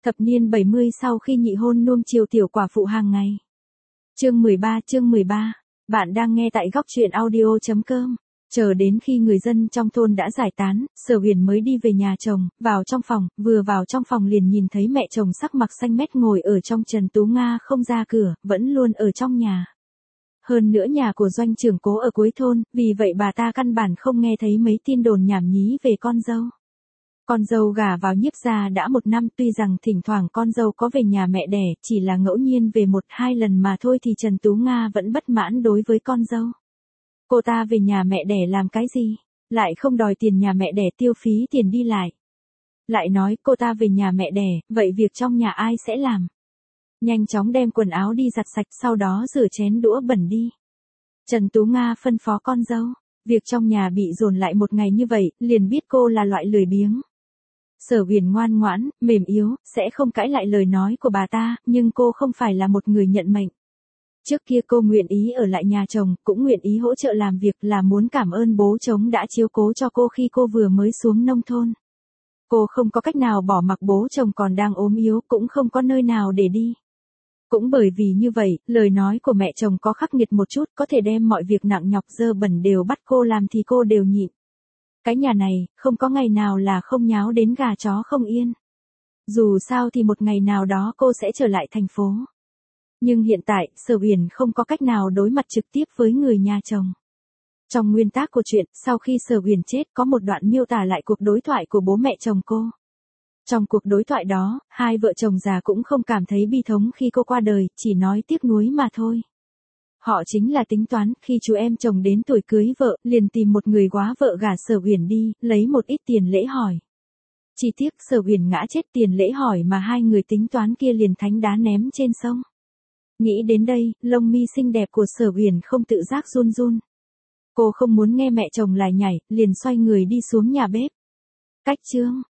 Thập niên 70 sau khi nhị hôn nuông chiều tiểu quả phụ hàng ngày. Chương 13. Bạn đang nghe tại góc truyện audio.com. Chờ đến khi người dân trong thôn đã giải tán, Sở Huyền mới đi về nhà chồng, vào trong phòng, vừa vào trong phòng liền nhìn thấy mẹ chồng sắc mặt xanh mét ngồi ở trong. Trần Tú Nga không ra cửa, vẫn luôn ở trong nhà. Hơn nữa nhà của doanh trưởng Cố ở cuối thôn, vì vậy bà ta căn bản không nghe thấy mấy tin đồn nhảm nhí về con dâu. Con dâu gả vào Nhiếp gia đã 1 năm, tuy rằng thỉnh thoảng con dâu có về nhà mẹ đẻ, chỉ là ngẫu nhiên về 1-2 lần mà thôi, thì Trần Tú Nga vẫn bất mãn đối với con dâu. Cô ta về nhà mẹ đẻ làm cái gì? Lại không đòi tiền nhà mẹ đẻ tiêu phí tiền đi lại. Lại nói cô ta về nhà mẹ đẻ, vậy việc trong nhà ai sẽ làm? Nhanh chóng đem quần áo đi giặt sạch, sau đó rửa chén đũa bẩn đi. Trần Tú Nga phân phó con dâu. Việc trong nhà bị dồn lại một ngày như vậy, liền biết cô là loại lười biếng. Sở Huyền ngoan ngoãn, mềm yếu, sẽ không cãi lại lời nói của bà ta, nhưng cô không phải là một người nhận mệnh. Trước kia cô nguyện ý ở lại nhà chồng, cũng nguyện ý hỗ trợ làm việc, là muốn cảm ơn bố chồng đã chiếu cố cho cô khi cô vừa mới xuống nông thôn. Cô không có cách nào bỏ mặc bố chồng còn đang ốm yếu, cũng không có nơi nào để đi. Cũng bởi vì như vậy, lời nói của mẹ chồng có khắc nghiệt một chút, có thể đem mọi việc nặng nhọc dơ bẩn đều bắt cô làm thì cô đều nhịn. Cái nhà này, không có ngày nào là không nháo đến gà chó không yên. Dù sao thì một ngày nào đó cô sẽ trở lại thành phố. Nhưng hiện tại, Sở Huyền không có cách nào đối mặt trực tiếp với người nhà chồng. Trong nguyên tác của truyện, sau khi Sở Huyền chết có một đoạn miêu tả lại cuộc đối thoại của bố mẹ chồng cô. Trong cuộc đối thoại đó, hai vợ chồng già cũng không cảm thấy bi thống khi cô qua đời, chỉ nói tiếc nuối mà thôi. Họ chính là tính toán, khi chú em chồng đến tuổi cưới vợ, liền tìm một người góa vợ gả Sở Huyền đi, lấy một ít tiền lễ hỏi. Chỉ tiếc Sở Huyền ngã chết tiền lễ hỏi mà hai người tính toán kia liền thánh đá ném trên sông. Nghĩ đến đây, lông mi xinh đẹp của Sở Huyền không tự giác run run. Cô không muốn nghe mẹ chồng lải nhải, liền xoay người đi xuống nhà bếp. Cách chương